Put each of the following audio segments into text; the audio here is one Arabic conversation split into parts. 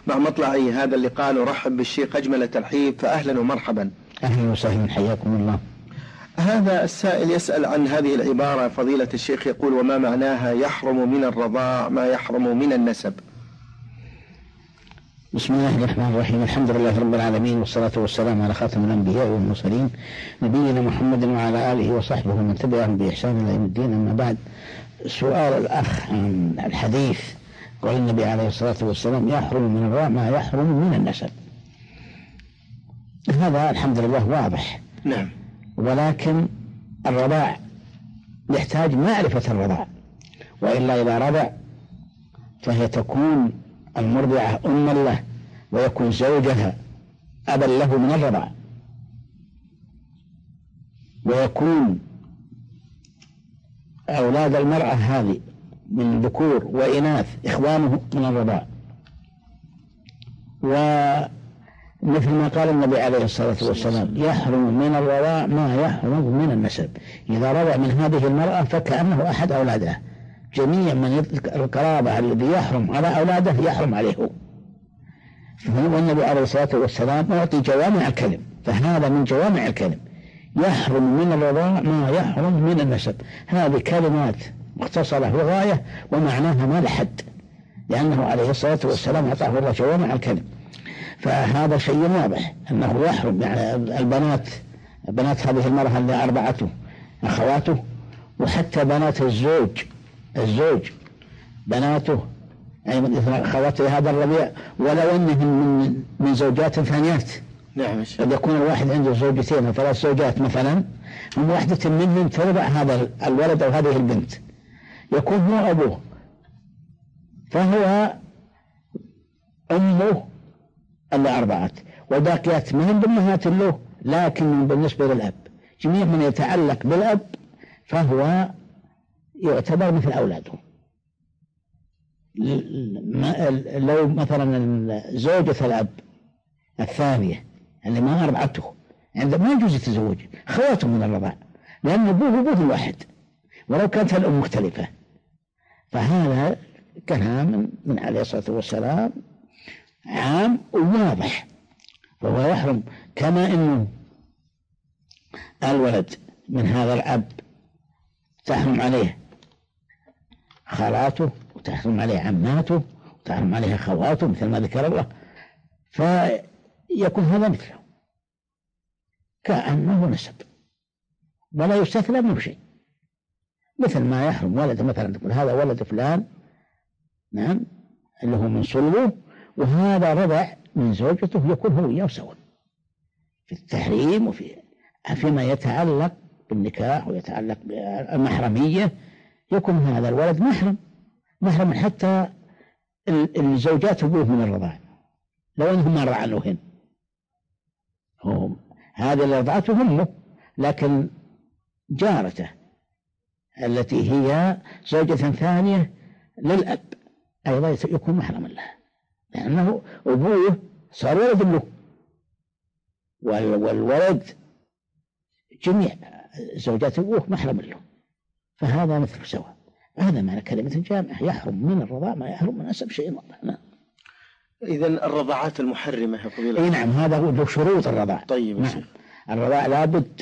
مع مطلع هذا اللقاء نرحب بالشيخ أجمل ترحيب، فأهلا ومرحبا. أهلا وسهلا، حياكم الله. هذا السائل يسأل عن هذه العبارة فضيلة الشيخ، يقول: وما معناها يحرم من الرضاع ما يحرم من النسب؟ بسم الله الرحمن الرحيم، الحمد لله رب العالمين، والصلاة والسلام على خاتم الأنبياء والمرسلين نبينا محمد وعلى آله وصحبه ومن تبعهم بإحسان إلى يوم الدين. أما بعد، سؤال الأخ عن الحديث قال النبي عليه الصلاة والسلام يحرم من الرضاع ما يحرم من النسب، هذا الحمد لله واضح. نعم. ولكن الرضاع يحتاج معرفة الرضاع، وإلا إذا رضع فهي تكون المرضعة أما له ويكون زوجها أبا له من الرضاع، ويكون أولاد المرأة هذه من ذكور وإناث إخوانه من الرضاع. ومثل ما قال النبي عليه الصلاة والسلام يحرم من الرضاع ما يحرم من النسب، إذا رضع من هذه المرأة فكأنه أحد أولادها، جميع من القرابة الذي يحرم على أولاده يحرم عليه. والنبي عليه الصلاة والسلام أعطي جوامع الكلم، فهذا من جوامع الكلم، يحرم من الرضاع ما يحرم من النسب. هذه كلمات مختصرة لغاية ومعناها ما لحد، لأنه عليه الصلاة والسلام أعطاه الله جوامع الكلم. فهذا شيء واضح أنه يحرم، يعني بنات هذه المرأة اللي أربعته أخواته، وحتى بنات الزوج بناته أي أخواته هذا الربيع، ولو أنهم من زوجات ثانيات. نعم. قد يكون الواحد عنده زوجتين أو 3 زوجات مثلا، هم واحدة منهم ترضع هذا الولد أو هذه البنت، يكون هو أبوه، فهو أمه اللي أرضعت، والباقيات ما هم أمهات له، لكن بالنسبة للأب جميع من يتعلق بالأب فهو يعتبر مثل أولاده. لو مثلا زوجة الأب الثانية اللي ما أرضعته عندما ما يجوز يتزوج خواته من الرضاع، لأن أبوه واحد ولو كانت الأم مختلفة. فهذا كلام من عليه الصلاة والسلام عام وواضح، فهو يحرم. كما إنه الولد من هذا الأب تحرم عليه خالاته، وتحرم عليه عماته، وتحرم عليه خواته مثل ما ذكر الله، فيكون هذا مثله كأنه نسب ولا يستثنى منه شيء، مثل ما يحرم ولد مثلا تقول هذا ولد فلان، نعم، اللي هو من صلبه، وهذا رضع من زوجته، يكون هو وياه سوا في التحريم فيما يتعلق بالنكاح ويتعلق بالمحرمية، يكون هذا الولد محرم حتى الزوجات أبوه من الرضاع، لو أنهم ما رعنوهن، هذه اللي رضعته أمه، لكن جارته التي هي زوجة ثانية للأب أيضا يكون محرما له، لأنه أبوه صار ولد له، والولد جميع زوجات أبوه محرم له، فهذا مثل سواء. هذا معنى كلمة جامعة، يحرم من الرضاع ما يحرم من نسب، شيء واضح. نعم. إذن الرضاعات المحرمة يا فضيلة. نعم، هذا هو شروط الرضاع. طيب. نعم. الرضاع لابد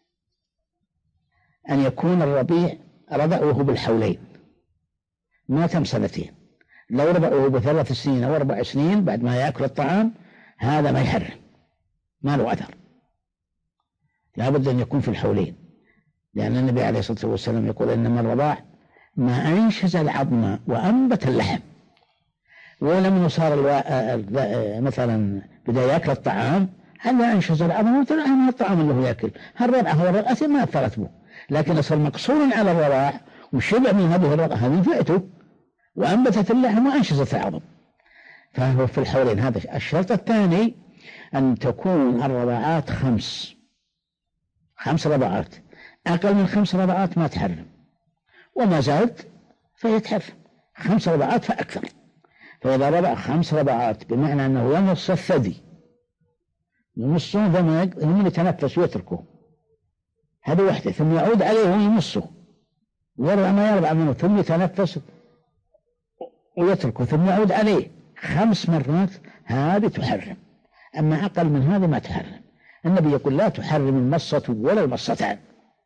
أن يكون الرضيع رضع وهو بالحولين، ما تم 2 سنين. لو رضع وهو ب3 سنين أو 4 سنين بعد ما يأكل الطعام، هذا ما يحرم، ما له أثر، لابد أن يكون في الحولين، لأن النبي عليه الصلاة والسلام يقول إنما الرضاع ما أنشز العظم وأنبت اللحم. ولما صار مثلا بدأ يأكل الطعام، هل أنشز العظم وطلع الطعام اللي هو يأكل، هالرضعة والرضعة ما أثرت به، لكن صار مقصور على الرضاع وشبع من هذه الرضعة، هذه فئته وأنبتت اللحم وأنشزت العظم، فهو في الحولين. هذا الشرط الثاني، أن تكون الرضاعات 5 رضاعات، أقل من 5 رضاعات ما تحرم، وما زاد فهي تحرم 5 رضاعات فأكثر. فإذا رضع 5 رضاعات بمعنى أنه يمص الثدي، يمصه ثم يتنفس ويتركه، هذا وحده، ثم يعود عليه ويمصه، يرضع ما يرضع منه، ثم يتنفس ويتركه، ثم يعود عليه 5 مرات، هذه تحرم، أما أقل من هذه ما تحرم. النبي يقول لا تحرم المصة ولا المصتان،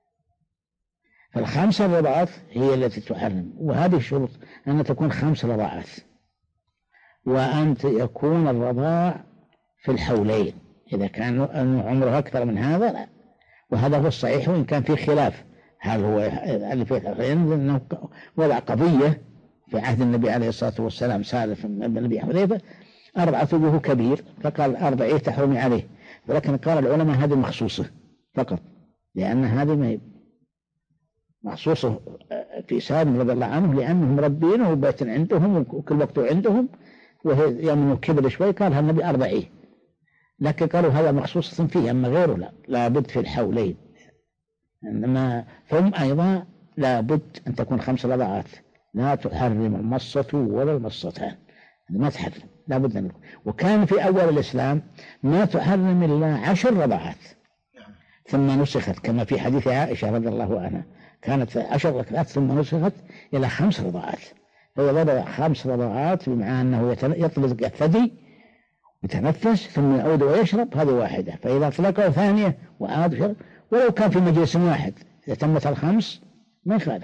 فالخمس رضعات هي التي تحرم، وهذه الشروط أن تكون 5 رضعات، وأن يكون الرضاع في الحولين. إذا كان عمره أكثر من هذا لا، وهذا هو الصحيح، وإن كان في خلاف هل هو اللي فيه لأنه وضع قضية في عهد النبي عليه الصلاة والسلام سالف بن أبي حذيفة أرضعت وجهه كبير، فقال أرضعيه تحرمي عليه، ولكن قال العلماء هذه مخصوصة فقط، لأن هذه مخصوصة في سالم رضي الله عنه، لأنهم مربينه وبيت عندهم وكل وقت عندهم، وهي يوم كبر شوي قال النبي أرضعيه، لكن قالوا هذا مخصوص فيه، أما غيره لا بد في الحولين. إنما ثم أيضا لا بد أن تكون 5 رضعات، لا تحرم المصة ولا المصتان، ما تحرم، لا بد أن. وكان في أول الإسلام ما تحرم إلا 10 رضعات، ثم نسخت كما في حديث عائشة رضي الله عنها، كانت 10 ركعات ثم نسخت إلى 5 رضعات، فيضع 5 رضعات بمعنى أنه يطلق الثدي يتنفس ثم يعود ويشرب، هذه واحدة، فإذا أطلقه ثانية وعاد يشرب، ولو كان في مجلس واحد إذا تمت 5 ما يخالف،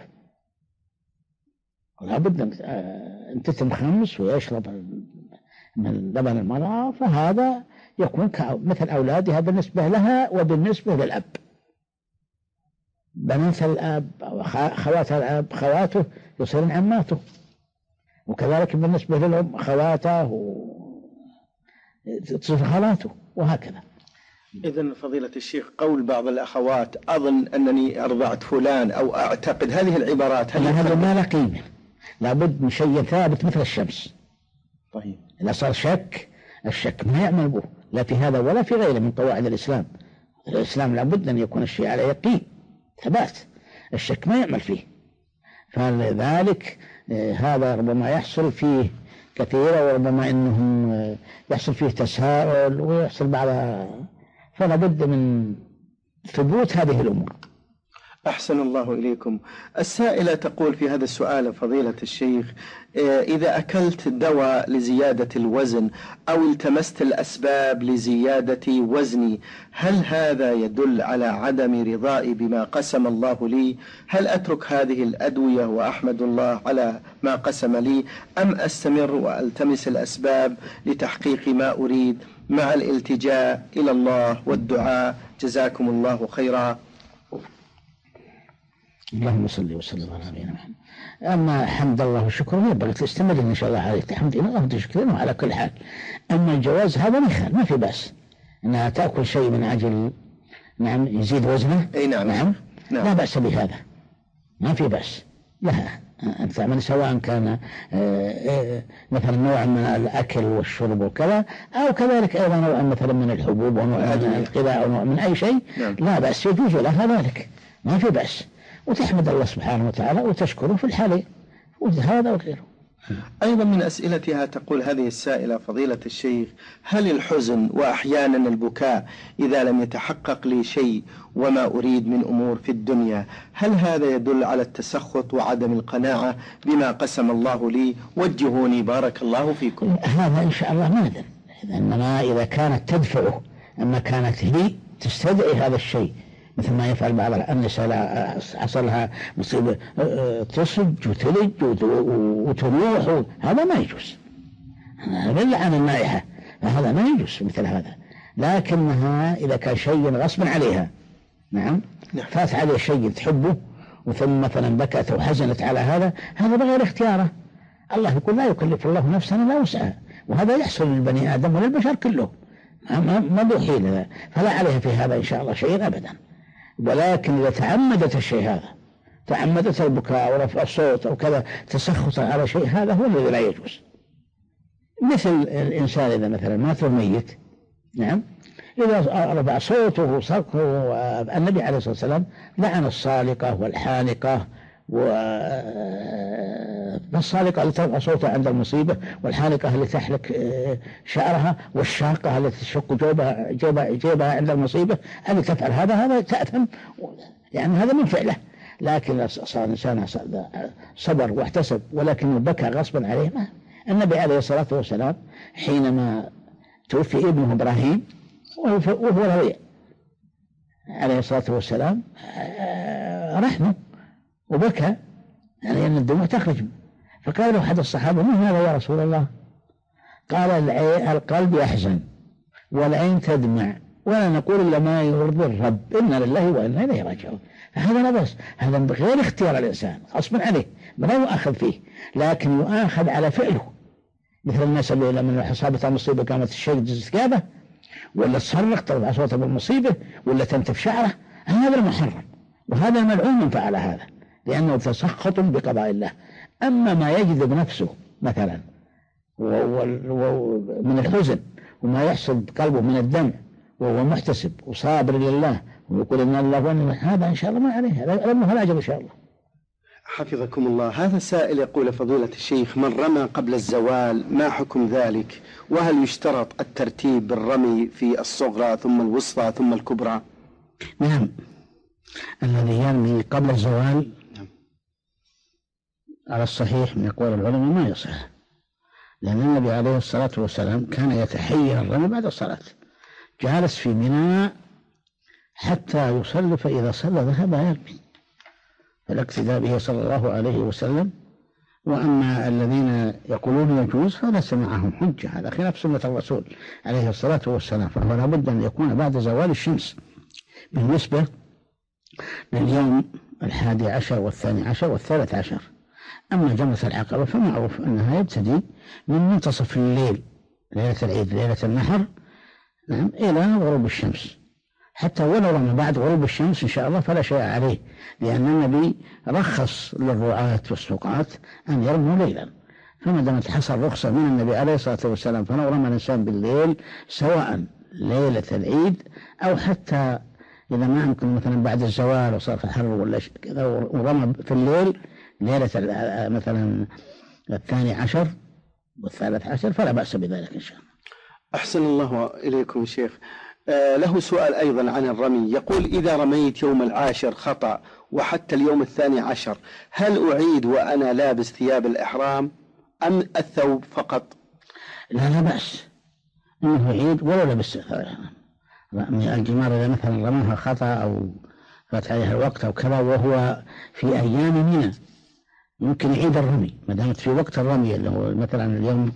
لا بد أن تتم 5 ويشرب من لبن المرأة، فهذا يكون مثل أولادها بالنسبة لها وبالنسبة للأب، بنات الأب خوات الأب خواته يصيرن عماته، وكذلك بالنسبة للأم خواته تصير خالاته، وهكذا. إذن فضيلة الشيخ قول بعض الأخوات أظن أنني أرضعت فلان أو أعتقد، هذه العبارات هذا ما له قيمة، لابد من شيء ثابت مثل الشمس. طيب إذا صار الشك ما يعمل به لا في هذا ولا في غيره من قواعد الإسلام. الإسلام لابد أن يكون الشيء على يقين ثبات، الشك ما يعمل فيه، فلذلك هذا ربما يحصل فيه كثيرا، وربما أنهم يحصل فيه تساؤل ويحصل بعض، فلا بد من ثبوت هذه الأمور. أحسن الله إليكم. السائلة تقول في هذا السؤال فضيلة الشيخ: إذا أكلت دواء لزيادة الوزن أو التمست الأسباب لزيادة وزني، هل هذا يدل على عدم رضائي بما قسم الله لي؟ هل أترك هذه الأدوية وأحمد الله على ما قسم لي، أم أستمر وألتمس الأسباب لتحقيق ما أريد مع الالتجاء إلى الله والدعاء؟ جزاكم الله خيرا. اللهم صل وسلم على نبينا محمد. أما حمد الله وشكره ينبغي تستمر إن شاء الله عليه تحمد الله وتشكره على كل حال. أما الجواز هذا ما في بأس أنها تأكل شيء من أجل نعم يزيد وزنه، أي نعم. لا بأس بهذا، ما في بأس لها أن تعمل، سواء كان مثلا نوع من الأكل والشرب وكذا، أو كذلك أيضا نوع مثلا من الحبوب ونوع من الغذاء أو نوع من أي شيء، لا بأس، يجوز لها ذلك، ما في بأس، وتحمد الله سبحانه وتعالى وتشكره في الحالين، وهذا وغيره. أيضا من أسئلتها تقول هذه السائلة: فضيلة الشيخ، هل الحزن وأحيانا البكاء إذا لم يتحقق لي شيء وما أريد من أمور في الدنيا، هل هذا يدل على التسخط وعدم القناعة بما قسم الله لي؟ وجهوني بارك الله فيكم. هذا إن شاء الله ما ندري، إنما إذا كانت تدفعه، أما كانت هي تستدعي هذا الشيء، مثل ما يفعل بعض النساء حصل لها مصيبة تصج وتلج وتروح، هذا ما يجوز، إلا عن النائحة، هذا ما يجوز مثل هذا. لكنها إذا كان شيء غصبا عليها، نعم فات عليه شيء تحبه وثم مثلا بكت وحزنت على هذا بغير اختياره. الله يقول لا يكلف الله نفسا إلا وسعها، وهذا يحصل للبني آدم وللبشر كله، ما له حيلة، فلا عليها في هذا إن شاء الله شيء أبدا. ولكن إذا تعمدت الشيء هذا، تعمدت البكاء ورفع الصوت أو كذا تسخط على شيء، هذا هو الذي لا يجوز. مثل الإنسان إذا مثلا مات ميت، نعم إذا رفع صوته صرخه، النبي عليه الصلاة والسلام لعن الصالقة والحانقة، والصالقة التي ترفع صوتها عند المصيبة، والحانقة التي تحلق شعرها، والشاقة التي تشق جيبها عند المصيبة، التي تفعل هذا تأثم، يعني هذا من فعله. لكن صار إنسان صبر واحتسب ولكنه بكى غصبا عليه، النبي عليه الصلاة والسلام حينما توفي ابنه إبراهيم وهو رضيع عليه الصلاة والسلام، رحمه وبكى يعني أن الدموع تخرج. فقال له أحد الصحابة: ما هذا يا رسول الله؟ قال: القلب يحزن والعين تدمع ولا نقول إلا ما يرضي الرب، إنا لله وإنا إليه راجعون. فهذا لا بأس، هذا غير اختيار الإنسان، غصبا عليه، لا يؤاخذ فيه، لكن يؤاخذ على فعله. مثل الناس اللي لما أصابتها مصيبة كانت الشيء استجابة، ولا تصرخ ترفع صوتها بالمصيبة، ولا تنتف شعره، هذا المحرم، وهذا ملعون من فعل هذا، لأنه تسخط بقضاء الله. أما ما يجذب نفسه مثلا من الحزن وما يحصل قلبه من الدمع وهو محتسب وصابر لله ويقول إن الله وإن هذا إن شاء الله ما عليه، هذا لا أجل إن شاء الله. حفظكم الله. هذا سائل يقول: فضيلة الشيخ، من رمى قبل الزوال ما حكم ذلك؟ وهل يشترط الترتيب بالرمي في الصغرى ثم الوسطى ثم الكبرى؟ نعم، الذي يرمي قبل الزوال على الصحيح من أقوال العلماء ما يصح، لأن النبي عليه الصلاة والسلام كان يتحير الرمي بعد الصلاة، جالس في منى حتى يصلي، فإذا صلى ذهب يرمي، فالاقتداء به صلى الله عليه وسلم. وأما الذين يقولون يجوز فليس معهم حجة، هذا خلاف سنة الرسول عليه الصلاة والسلام، فهو لابد أن يكون بعد زوال الشمس. بالنسبة لليوم 11 و12 و13. أما جمرة العقبة فمعروف أنها يبتدي من منتصف الليل ليلة العيد ليلة النحر، نعم، إلى غروب الشمس، حتى ولو رمى بعد غروب الشمس إن شاء الله فلا شيء عليه، لأن النبي رخص للرعاة والسقاة أن يرموا ليلا، فما دامت حصل رخصة من النبي عليه الصلاة والسلام، فلو رمى الإنسان بالليل سواء ليلة العيد أو حتى إذا ما يمكن مثلا بعد الزوال وصار في الحر ولا كذا ورمى في الليل ليلة مثلا 12 و13 فلا بأس بذلك إن شاء الله. أحسن الله إليكم شيخ. له سؤال أيضا عن الرمي، يقول: إذا رميت يوم 10 خطأ وحتى اليوم 12 هل أعيد وأنا لابس ثياب الإحرام أم الثوب فقط؟ لا بأس إنه يعيد ولو لبس الجمار إذا مثلا رماها خطأ أو فات عليها الوقت أو كذا وهو في أيام منى يمكن يعيد الرمي ما دامت في وقت الرمي اللي هو مثلا اليوم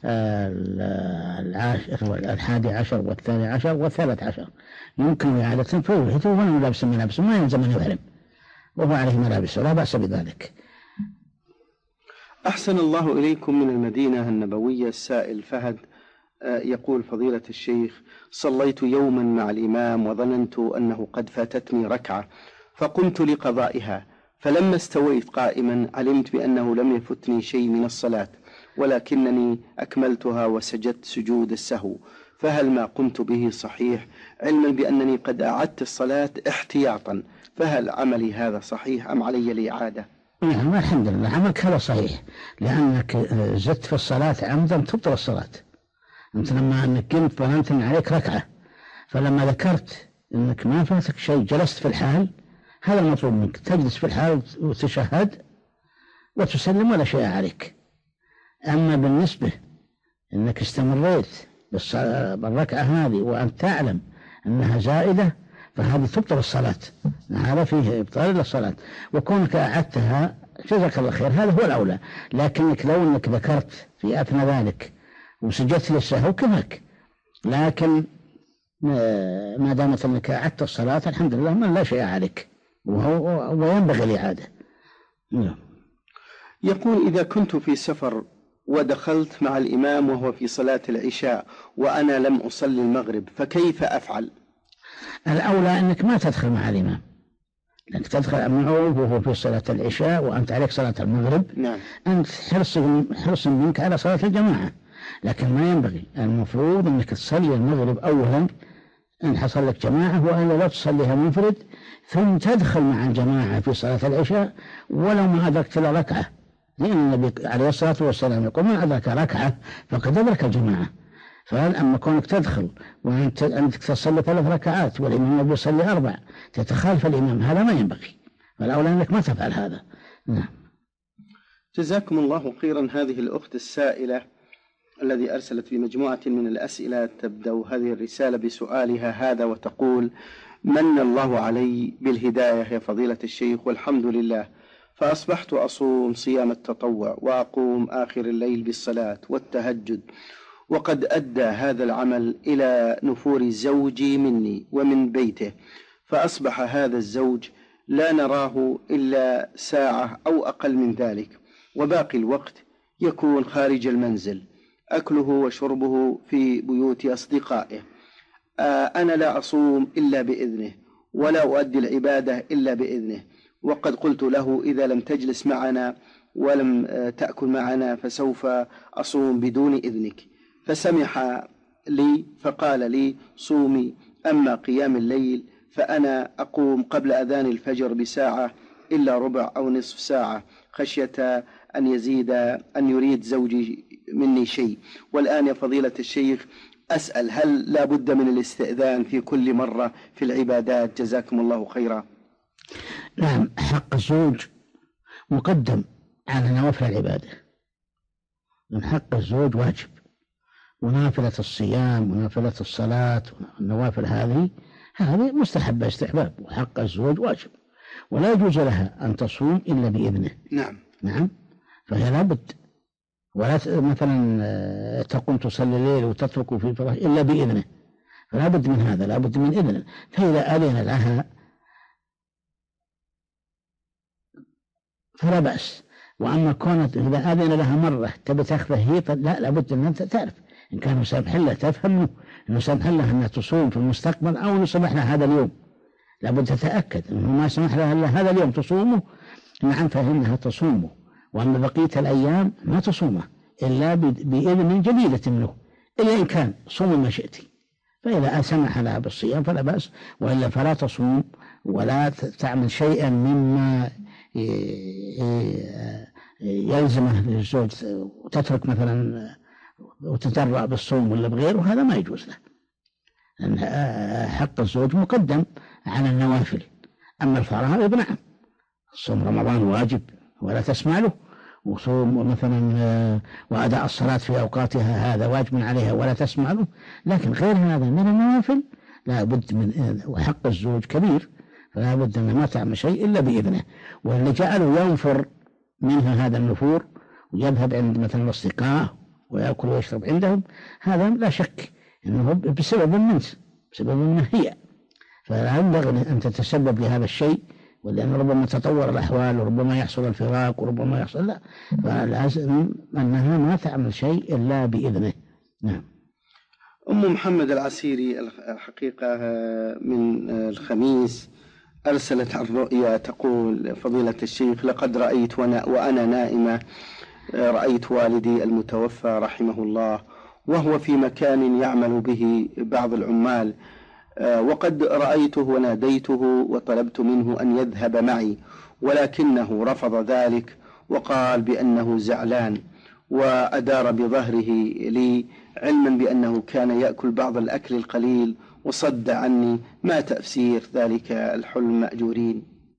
11 و12 و13 يمكن إعادة فوته ولا ملابس ملابس ما يلزم أن يحرم وهو عليه ملابس لا بأس بذلك. أحسن الله إليكم. من المدينة النبوية السائل فهد يقول: فضيلة الشيخ، صليت يوما مع الإمام وظننت أنه قد فاتتني ركعة فقمت لقضائها، فلما استويت قائما علمت بأنه لم يفتني شيء من الصلاة ولكنني أكملتها وسجدت سجود السهو، فهل ما قمت به صحيح علما بأنني قد أعدت الصلاة احتياطا؟ فهل عملي هذا صحيح أم علي الإعادة؟ نعم الحمد لله عملك هذا صحيح، لأنك زدت في الصلاة عمدا تبطل الصلاة. أنت لما أنك قمت ظننت أن عليك ركعة، فلما ذكرت أنك ما فاتك شيء جلست في الحال، هذا المطلوب منك، تجلس في الحال وتشهد وتسلم ولا شيء عليك. أما بالنسبة أنك استمريت بالركعة هذه وأنت تعلم أنها زائدة فهذه تبطل الصلاة، هذا فيه إبطال للصلاة، وكونك أعدتها جزاك الله خير هذا هو الأولى، لكنك لو أنك ذكرت في أثناء ذلك وسجدت للسهو كفاك، لكن ما دامت أنك أعدت الصلاة الحمد لله ما لا شيء عليك وينبغي الإعادة. يقول: إذا كنت في سفر ودخلت مع الإمام وهو في صلاة العشاء وأنا لم أصلي المغرب فكيف أفعل؟ الأولى أنك ما تدخل مع الإمام، أنك تدخل معه وهو في صلاة العشاء وأنت عليك صلاة المغرب. نعم. أنت حرص منك على صلاة الجماعة، لكن ما ينبغي، المفروض أنك تصلي المغرب أولا إن حصل لك جماعة، وإلا لا تصليها منفرد ثم تدخل مع الجماعة في صلاة العشاء ولو ما أدركت إلا ركعة، لأن النبي عليه الصلاة والسلام يقول: من أدرك ركعة فقد أدرك الجماعة. فأما كونك تدخل وأنت تصلي 3 ركعات والإمام يصلي 4 تتخالف الإمام، هذا ما ينبغي، فالأولى أنك ما تفعل هذا. نعم. جزاكم الله خيرا. هذه الأخت السائلة الذي أرسلت في مجموعة من الأسئلة تبدأ هذه الرسالة بسؤالها هذا وتقول: من الله علي بالهداية يا فضيلة الشيخ والحمد لله، فأصبحت أصوم صيام التطوع وأقوم آخر الليل بالصلاة والتهجد، وقد أدى هذا العمل إلى نفور زوجي مني ومن بيته، فأصبح هذا الزوج لا نراه إلا ساعة أو أقل من ذلك، وباقي الوقت يكون خارج المنزل أكله وشربه في بيوت أصدقائه. أنا لا أصوم إلا بإذنه ولا أؤدي العبادة إلا بإذنه، وقد قلت له: إذا لم تجلس معنا ولم تأكل معنا فسوف أصوم بدون إذنك. فسمح لي فقال لي: صومي، أما قيام الليل فأنا أقوم قبل أذان الفجر بساعة إلا ربع أو نصف ساعة، خشية أن يريد زوجي مني شيء. والآن يا فضيلة الشيخ أسأل: هل لا بد من الاستئذان في كل مرة في العبادات؟ جزاكم الله خيرا. نعم، حق الزوج مقدم على نوافل العبادة. من حق الزوج واجب، ونافلة الصيام ونافلة الصلاة والنوافل هذه مستحبة استحباب، وحق الزوج واجب، ولا يجوز لها أن تصوم إلا بإذنه. نعم، فهي لابد، ولا مثلا تقوم تصلي الليل وتترك في فراش إلا بإذنه، فلا بد من هذا، لا بد من إذنه. فإذا أذن لها فلا بأس. وأما كونت إذا أذن لها مرة تبي تأخذه هي، لا، لابد أن أنت تعرف إن كان مسامح لها، تفهم إنه سمح لها أنها تصوم في المستقبل أو إنه سمح لها هذا اليوم. لابد تتأكد إنه ما سمح لها إلا هذا اليوم تصومه، نعم، فإنها تصومه. وأما بقية الأيام ما تصومه إلا بإذن جديدة منه، إلا إن كان صوم ما شئت. فإذا سمح لها بالصيام فلا بأس، وإلا فلا تصوم ولا تعمل شيئا مما يلزمه للزوج، وتترك مثلا وتتجرأ بالصوم ولا بغيره، هذا ما يجوز له، لأن حق الزوج مقدم على النوافل. أما الفرائض نعم، صوم رمضان واجب ولا تسمع له، وصوم مثلا وأداء الصلاة في أوقاتها هذا واجب عليها ولا تسمع له، لكن غير هذا من النوافل لا بد من، وحق الزوج كبير، فلا بد أن ما تعمل شيء إلا بإذنه. واللي جعله ينفر منها هذا النفور ويذهب عند مثلا الأصدقاء ويأكل ويشرب عندهم، هذا لا شك أنه بسبب منه هي، فلا ينبغي أن تتسبب لهذا الشيء، ولأن ربما تطور الأحوال وربما يحصل الفراق وربما يحصل، لا، فلازم أنها ما تعمل شيء إلا بإذنه. نعم. أم محمد العسيري الحقيقة من الخميس أرسلت عن رؤيا تقول: فضيلة الشيخ، لقد رأيت وأنا نائمة، رأيت والدي المتوفى رحمه الله وهو في مكان يعمل به بعض العمال، وقد رأيته وناديته وطلبت منه أن يذهب معي، ولكنه رفض ذلك وقال بأنه زعلان، وأدار بظهره لي، علما بأنه كان يأكل بعض الأكل القليل وصد عني. ما تفسير ذلك الحلم مأجورين؟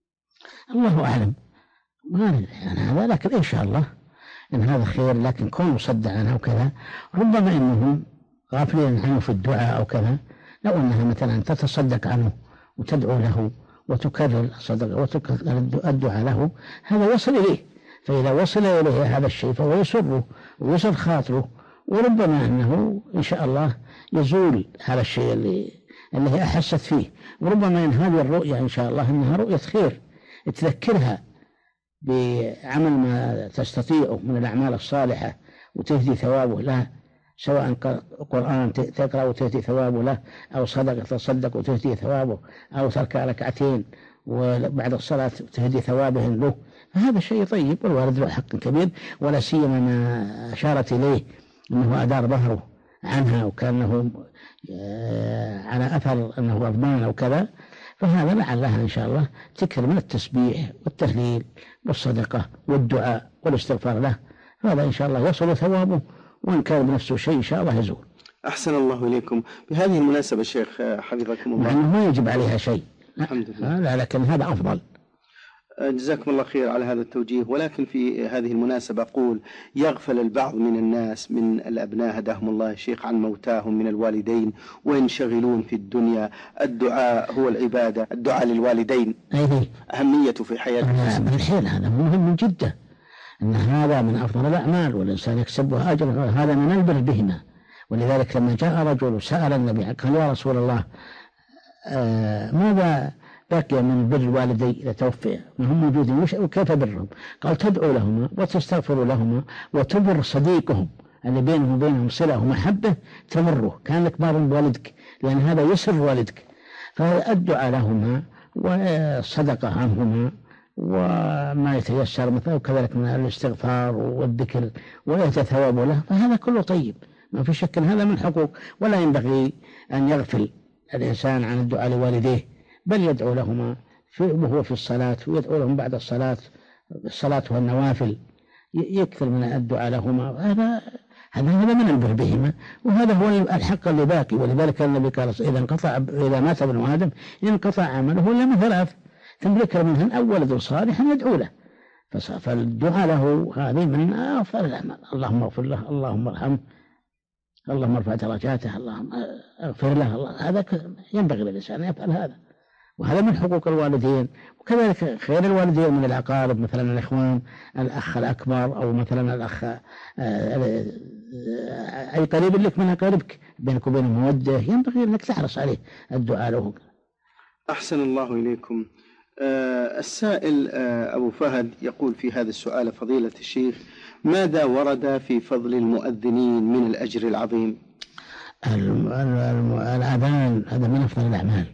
الله أعلم، ما ندري عن هذا، لكن إن شاء الله إن هذا خير. لكن كونه صد عنه وكذا، ربما إنهم غافلين عنه في الدعاء أو كذا، لو أنها مثلا تتصدق عنه وتدعو له وتكرر الصدقة وتكرر الدعاء له، هذا وصل إليه. فإذا وصل إليه هذا الشيء فهو يسره ويسر خاطره، وربما أنه إن شاء الله يزول هذا الشيء اللي هي أحست فيه. وربما إن هذه الرؤيا إن شاء الله إنها رؤية خير تذكرها بعمل ما تستطيعه من الأعمال الصالحة وتهدي ثوابه له، سواء قرآن تقرأ وتهدي ثوابه له، أو صدقة تصدق وتهدي ثوابه، أو ترك ركعتين وبعد الصلاة تهدي ثوابه له، فهذا شيء طيب، والوالد له حق كبير. ولا سيما ما أشارت إليه أنه أدار ظهره عنها وكأنه على أثر أنه غضبان أو كذا، فهذا لعلها إن شاء الله تكثر من التسبيح والتهليل والصدقة والدعاء والاستغفار له، هذا إن شاء الله يصل ثوابه، وإن كان بنفسه شيء إن شاء الله يزول. أحسن الله إليكم. بهذه المناسبة شيخ حفظكم الله، مع أنه ما يجب عليها شيء، الحمد لله، لا، لكن هذا أفضل. جزاكم الله خير على هذا التوجيه. ولكن في هذه المناسبة أقول يغفل البعض من الناس من الأبناء هداهم الله يا شيخ عن موتاهم من الوالدين وينشغلون في الدنيا. الدعاء هو العبادة، الدعاء للوالدين أهميته في حياة من الحين هذا مهم جدا، أن هذا من أفضل الأعمال والإنسان يكسبها أجر، هذا من البر بهما. ولذلك لما جاء رجل وسأل النبي قال يا رسول الله ماذا بقي من بر الوالدي إذا توفي ما هم موجودين وكيف برهم؟ قال تدعو لهما وتستغفر لهما وتبر صديقهم اللي بينهم وبينهم صلة ومحبة تمره كانك بار بوالدك، لأن هذا يسر والدك. فالدعاء لهما والصدقة عنهما وما يتيسر مثلا، وكذلك من الاستغفار والذكر ويتثواب له، فهذا كله طيب ما في شك. هذا من حقوق، ولا ينبغي أن يغفل الإنسان عن الدعاء لوالديه، بل يدعو لهما وهو في الصلاة، ويدعو لهم بعد الصلاة والنوافل، يكثر من الدعاء لهما. هذا من البر بهما، وهذا هو الحق اللي باقي. ولذلك النبي قال إذا مات ابن آدم انقطع عمله إلا من ثلاث، ثم ذكر منهن أو ولد صالح يدعو له. فالدعاء له هذه من أفضل الأعمال. اللهم اغفر له، اللهم ارحمه، اللهم ارفع درجاته، اللهم اغفر له. هذا ينبغي للإنسان أن يفعل هذا، وهذا من حقوق الوالدين. وكذلك خير الوالدين من الأقارب، مثلا الإخوان، الأخ الأكبر، أو مثلا الأخ أي قريب لك من أقاربك بينك وبينه مودة، ينبغي أنك تحرص عليه الدعاء له. أحسن الله إليكم. السائل أبو فهد يقول في هذا السؤال فضيلة الشيخ: ماذا ورد في فضل المؤذنين من الأجر العظيم؟ الأذان هذا من أفضل الأعمال،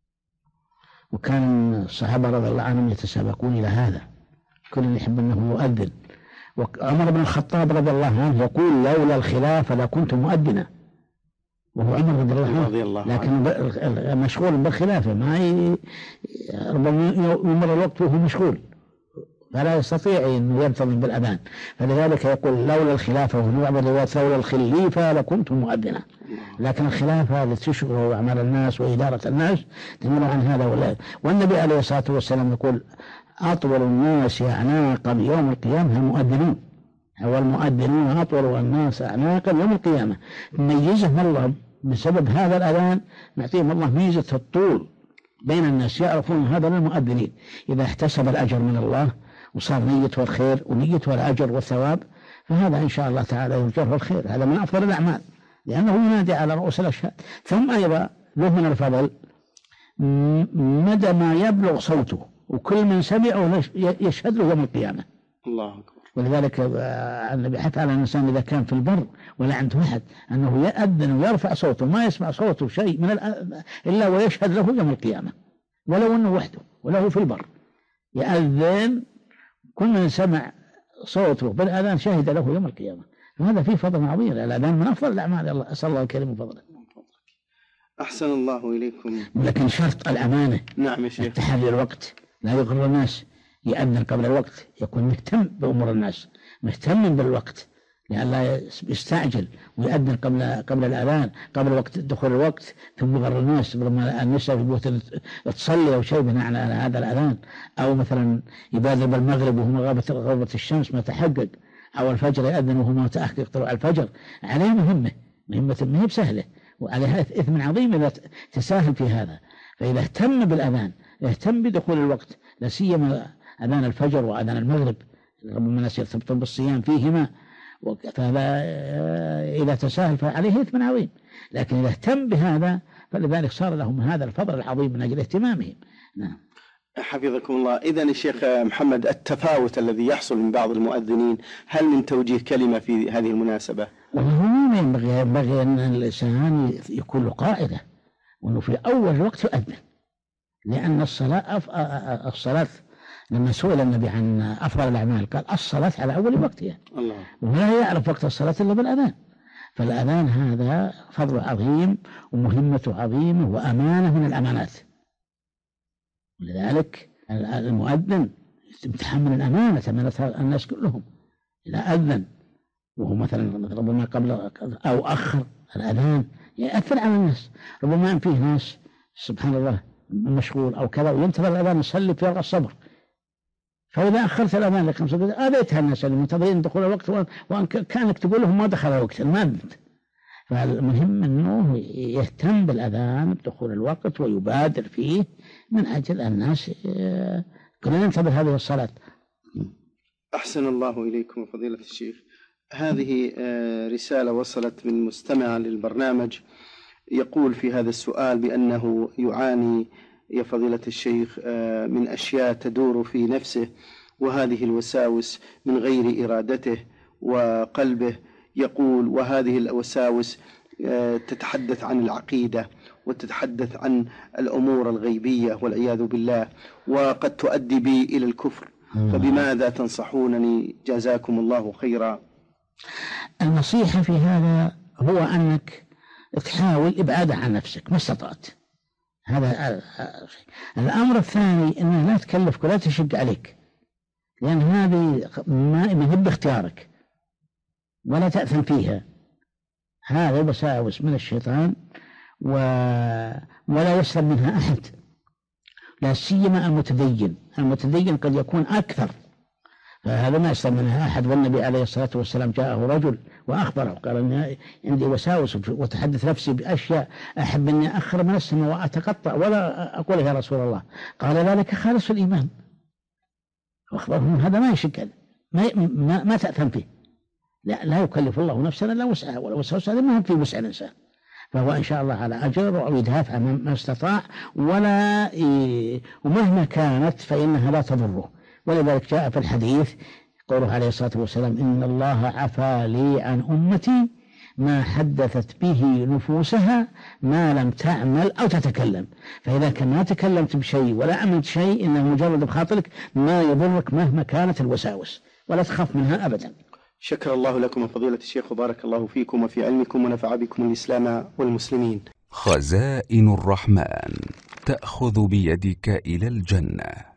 وكان الصحابة رضي الله عنهم يتسابقون إلى هذا، كل يحب أنه يؤذن. وعمر بن الخطاب رضي الله عنه يقول لولا الخلافة لكنت مؤذنا، وهو عمر رضي الله عنه، لكن مشغول بالخلافة، ربما يمر الوقت وهو مشغول فلا يستطيع أن يلتزم بالأذان. فلذلك يقول لولا الخلافة، لولا الخليفة لكنت مؤذنا. لكن الخلافة التي تشغل أعمال الناس وإدارة الناس تمر عن هذا ولا. والنبي عليه الصلاة والسلام يقول أطول الناس أعناقا يوم القيامة المؤذنون، هو المؤذنون أطول الناس أعناقا يوم القيامة. ميزهم الله بسبب هذا الأذان، نعطيهم الله ميزة الطول بين الناس، يعرفون هذا المؤذنين إذا احتسب الأجر من الله وصار نيته الخير ونيته الأجر والثواب، فهذا إن شاء الله تعالى يرجعه الخير. هذا من أفضل الأعمال لأنه ينادي على رؤوس الأشهاد. ثم أيضا له من الفضل مدى ما يبلغ صوته، وكل من سمعه يشهد له يوم القيامة. الله أكبر. ولذلك النبي حث على الإنسان إذا كان في البر ولا عنده أحد أنه يأذن ويرفع صوته، ما يسمع صوته شيء إلا ويشهد له يوم القيامة، ولو أنه وحده وله في البر يأذن، كل من سمع صوته بالأذان شهد له يوم القيامة. وهذا فيه فضل عظيم، الأذان من أفضل الأعمال، أسأل الله الكريم فضله. أحسن الله إليكم. لكن شرط الأمانة. نعم يا شيخ. التحري الوقت، لا يغر الناس، يأذن قبل الوقت، يكون مهتم بأمور الناس، مهتم بالوقت، لأن لا يستعجل ويأذن قبل الأذان، قبل وقت دخول الوقت، ثم يغر الناس لما النساء في البيوت تصلي أو شيء بناء على هذا الأذان، أو مثلا يبادر بالمغرب وهو غربت الشمس ما تحقق، أو الفجر يأذن وهو ما تحقق طلوع الفجر. عليه مهمة ما هي بسهلة، وعليها إثم عظيم إذا تساهل في هذا. فإذا اهتم بالأذان، اهتم بدخول الوقت، لا سيما أذان الفجر وأذان المغرب، ربما الناس يرتبطون بالصيام فيهما، فهذا إذا تساهل فعليه إثم عظيم. لكن إذا اهتم بهذا فلذلك صار لهم هذا الفضل العظيم من أجل اهتمامهم. نعم. حفظكم الله. إذن الشيخ محمد، التفاوت الذي يحصل من بعض المؤذنين، هل من توجيه كلمة في هذه المناسبة؟ والله ينبغي أن الإنسان يكون له قاعدة، وأنه في أول الوقت يؤذن، لأن الصلاة لما سئل النبي عن أفضل الأعمال قال الصلاة على أول وقتها. الله. ولا يعرف وقت الصلاة إلا بالأذان. فالأذان هذا فضل عظيم ومهمته عظيمة وأمانة من الأمانات، ولذلك المؤذن يتحمل الأمانة، أمانة الناس كلهم. إذا أذن وهو مثلا ربما قبل أو أخر الأذان يأثر على الناس، ربما فيه ناس سبحان الله مشغول أو كذا وينتظر الأذان يصلي في الصبر، فإذا أخرت الأذان لك 5 دقائق آذيتها الناس المنتظرين دخول الوقت، وأن كانك تقول لهم ما دخل الوقت ما أنت. فالمهم أنه يهتم بالأذان بدخول الوقت ويبادر فيه من أجل الناس كلنا ننتظر هذه الصلاة. أحسن الله إليكم فضيلة الشيخ. هذه رسالة وصلت من مستمع للبرنامج يقول في هذا السؤال بأنه يعاني يا فضيلة الشيخ من أشياء تدور في نفسه، وهذه الوساوس من غير إرادته وقلبه. يقول وهذه الوساوس تتحدث عن العقيدة وتتحدث عن الأمور الغيبية والعياذ بالله، وقد تؤدي بي إلى الكفر، فبماذا تنصحونني جزاكم الله خيرا؟ النصيحة في هذا هو أنك تحاول إبعاده عن نفسك ما استطعت. هذا الأمر الثاني أنه لا تكلفك ولا تشق عليك، لأن هذه ما هي باختيارك ولا تأثم فيها. هذا وساوس من الشيطان ولا يسلم منها أحد، لا سيما المتدين قد يكون أكثر، فهذا ما يسلم منها أحد. والنبي عليه الصلاة والسلام جاءه رجل وأخبره قال إن عندي وساوس وتحدث نفسي بأشياء أحب أني أخر من السماء وأتقطع ولا أقول يا رسول الله. قال ذلك خالص الإيمان، وأخبرهم هذا ما يشكل ما تأثم فيه. لا يكلف الله نفسا إلا وسعها، والوساوس هذا ما في وسع الإنسان، فهو إن شاء الله على أجر أو يدافع ما استطاع ومهما كانت فإنها لا تضره. ولذلك جاء في الحديث قوله عليه الصلاة والسلام إن الله عفى لي عن أمتي ما حدثت به نفوسها ما لم تعمل أو تتكلم. فإذا كما تكلمت بشيء ولا عملت شيء إنه مجرد بخاطرك ما يضرك مهما كانت الوساوس، ولا تخاف منها أبدا. شكر الله لكم فضيلة الشيخ وبارك الله فيكم وفي علمكم ونفع بكم الإسلام والمسلمين. خزائن الرحمن تأخذ بيدك إلى الجنة.